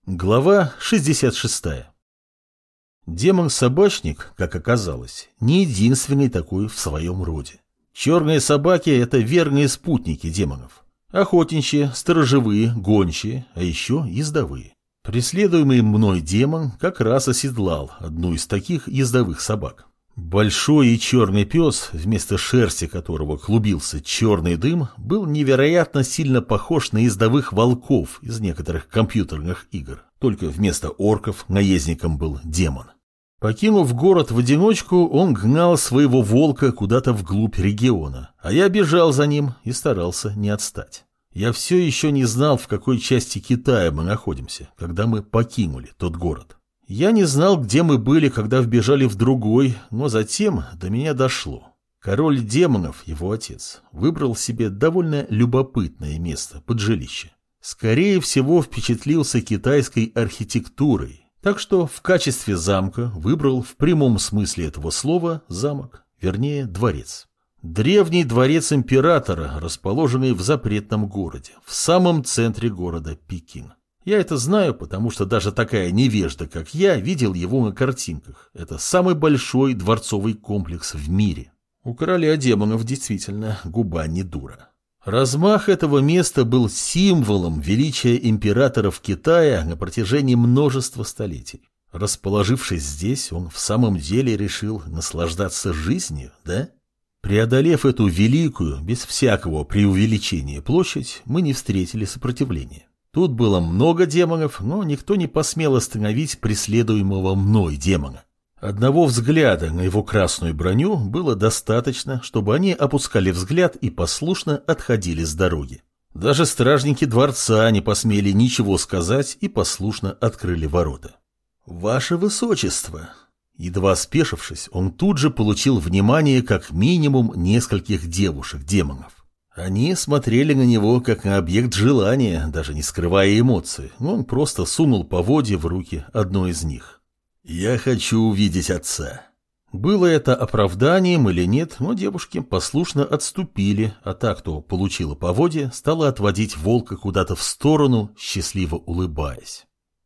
Глава 66. Демон-собачник, как оказалось, не единственный такой в своем роде. Черные собаки – это верные спутники демонов. Охотничьи, сторожевые, гончие, а еще ездовые. Преследуемый мной демон как раз оседлал одну из таких ездовых собак. Большой и черный пес, вместо шерсти которого клубился черный дым, был невероятно сильно похож на ездовых волков из некоторых компьютерных игр. Только вместо орков наездником был демон. Покинув город в одиночку, он гнал своего волка куда-то вглубь региона, а я бежал за ним и старался не отстать. Я все еще не знал, в какой части Китая мы находимся, когда мы покинули тот город. Я не знал, где мы были, когда вбежали в другой, но затем до меня дошло. Король демонов, его отец, выбрал себе довольно любопытное место под жилище. Скорее всего, впечатлился китайской архитектурой, так что в качестве замка выбрал в прямом смысле этого слова замок, вернее дворец. Древний дворец императора, расположенный в запретном городе, в самом центре города Пекин. Я это знаю, потому что даже такая невежда, как я, видел его на картинках. Это самый большой дворцовый комплекс в мире. У короля демонов действительно губа не дура. Размах этого места был символом величия императоров Китая на протяжении множества столетий. Расположившись здесь, он в самом деле решил наслаждаться жизнью, да? Преодолев эту великую, без всякого преувеличения площадь, мы не встретили сопротивления. Тут было много демонов, но никто не посмел остановить преследуемого мной демона. Одного взгляда на его красную броню было достаточно, чтобы они опускали взгляд и послушно отходили с дороги. Даже стражники дворца не посмели ничего сказать и послушно открыли ворота. «Ваше Высочество!» Едва спешившись, он тут же получил внимание как минимум нескольких девушек-демонов. Они смотрели на него как на объект желания, даже не скрывая эмоций, но он просто сунул поводья в руки одной из них. «Я хочу увидеть отца». Было это оправданием или нет, но девушки послушно отступили, а та, кто получила поводья, стала отводить волка куда-то в сторону, счастливо улыбаясь.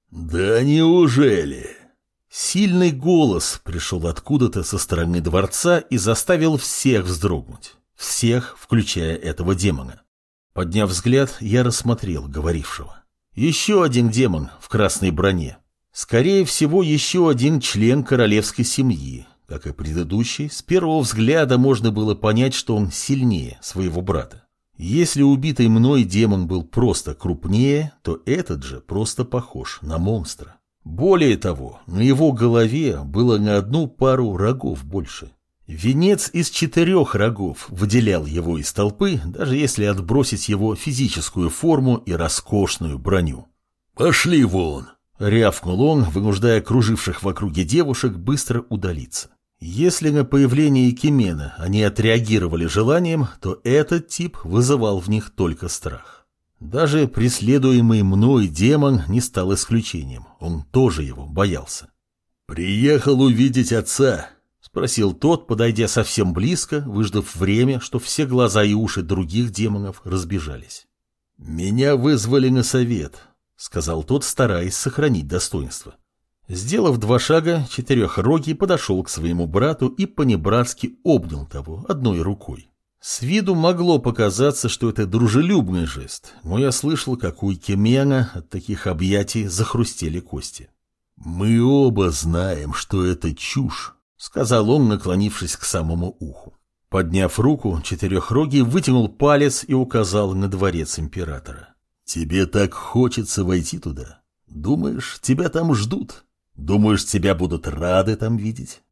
«Да неужели?» Сильный голос пришел откуда-то со стороны дворца и заставил всех вздрогнуть. Всех, включая этого демона. Подняв взгляд, я рассмотрел говорившего. Еще один демон в красной броне. Скорее всего, еще один член королевской семьи. Как и предыдущий, с первого взгляда можно было понять, что он сильнее своего брата. Если убитый мной демон был просто крупнее, то этот же просто похож на монстра. Более того, на его голове было на одну пару рогов больше. Венец из 4 рогов выделял его из толпы, даже если отбросить его физическую форму и роскошную броню. «Пошли вон!» — рявкнул он, вынуждая круживших в округе девушек быстро удалиться. Если на появление Кимена они отреагировали желанием, то этот тип вызывал в них только страх. Даже преследуемый мной демон не стал исключением, он тоже его боялся. «Приехал увидеть отца», — спросил тот, подойдя совсем близко, выждав время, что все глаза и уши других демонов разбежались. «Меня вызвали на совет», — сказал тот, стараясь сохранить достоинство. Сделав 2 шага, Четырехрогий подошел к своему брату и понебратски обнял того одной рукой. С виду могло показаться, что это дружелюбный жест, но я слышал, как у Кимена от таких объятий захрустели кости. «Мы оба знаем, что это чушь», — сказал он, наклонившись к самому уху. Подняв руку, Четырехрогий вытянул палец и указал на дворец императора. «Тебе так хочется войти туда? Думаешь, тебя там ждут? Думаешь, тебя будут рады там видеть?»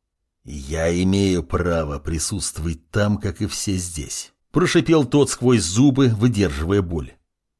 «Я имею право присутствовать там, как и все здесь», — прошипел тот сквозь зубы, выдерживая боль.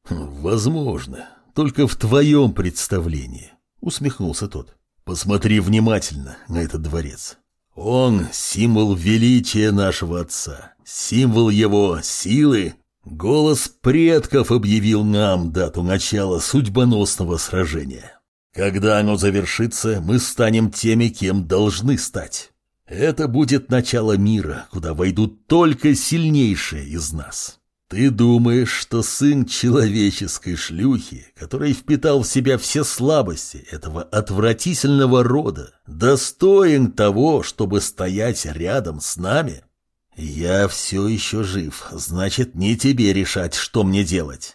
«Возможно, только в твоем представлении», — усмехнулся тот. «Посмотри внимательно на этот дворец. Он — символ величия нашего отца, символ его силы. Голос предков объявил нам дату начала судьбоносного сражения. Когда оно завершится, мы станем теми, кем должны стать. Это будет начало мира, куда войдут только сильнейшие из нас. Ты думаешь, что сын человеческой шлюхи, который впитал в себя все слабости этого отвратительного рода, достоин того, чтобы стоять рядом с нами? Я все еще жив, значит, не тебе решать, что мне делать.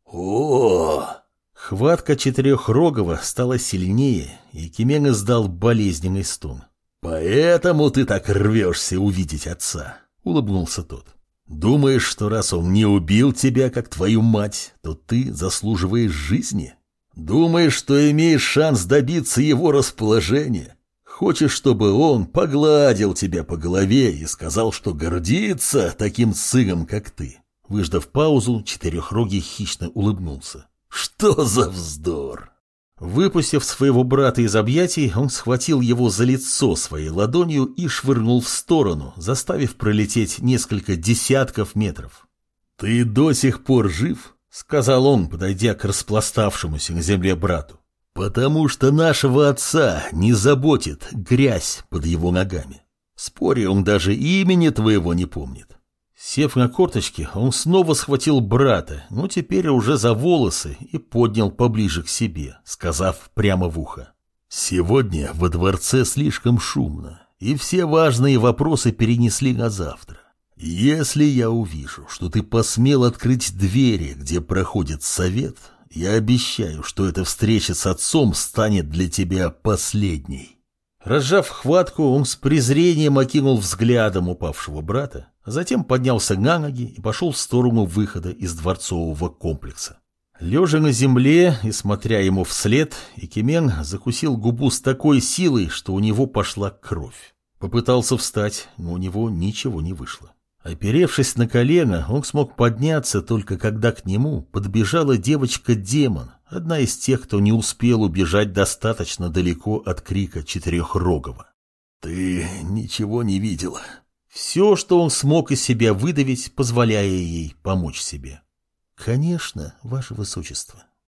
О! Хватка Четырехрогого стала сильнее, и Кемен издал болезненный стон. «Поэтому ты так рвешься увидеть отца», — улыбнулся тот. «Думаешь, что раз он не убил тебя, как твою мать, то ты заслуживаешь жизни? Думаешь, что имеешь шанс добиться его расположения? Хочешь, чтобы он погладил тебя по голове и сказал, что гордится таким сыном, как ты?» Выждав паузу, Четырехрогий хищно улыбнулся. «Что за вздор!» Выпустив своего брата из объятий, он схватил его за лицо своей ладонью и швырнул в сторону, заставив пролететь несколько десятков метров. «Ты до сих пор жив?» — сказал он, подойдя к распластавшемуся на земле брату. «Потому что нашего отца не заботит грязь под его ногами. Спорю, он даже имени твоего не помнит». Сев на корточки, он снова схватил брата, но теперь уже за волосы, и поднял поближе к себе, сказав прямо в ухо. «Сегодня во дворце слишком шумно, и все важные вопросы перенесли на завтра. Если я увижу, что ты посмел открыть двери, где проходит совет, я обещаю, что эта встреча с отцом станет для тебя последней». Разжав хватку, он с презрением окинул взглядом упавшего брата, а затем поднялся на ноги и пошел в сторону выхода из дворцового комплекса. Лежа на земле и смотря ему вслед, Икемен закусил губу с такой силой, что у него пошла кровь. Попытался встать, но у него ничего не вышло. Оперевшись на колено, он смог подняться только когда к нему подбежала девочка-демон, одна из тех, кто не успел убежать достаточно далеко от крика Четырехрогого. «Ты ничего не видела?» Все, что он смог из себя выдавить, позволяя ей помочь себе. «Конечно, ваше высочество».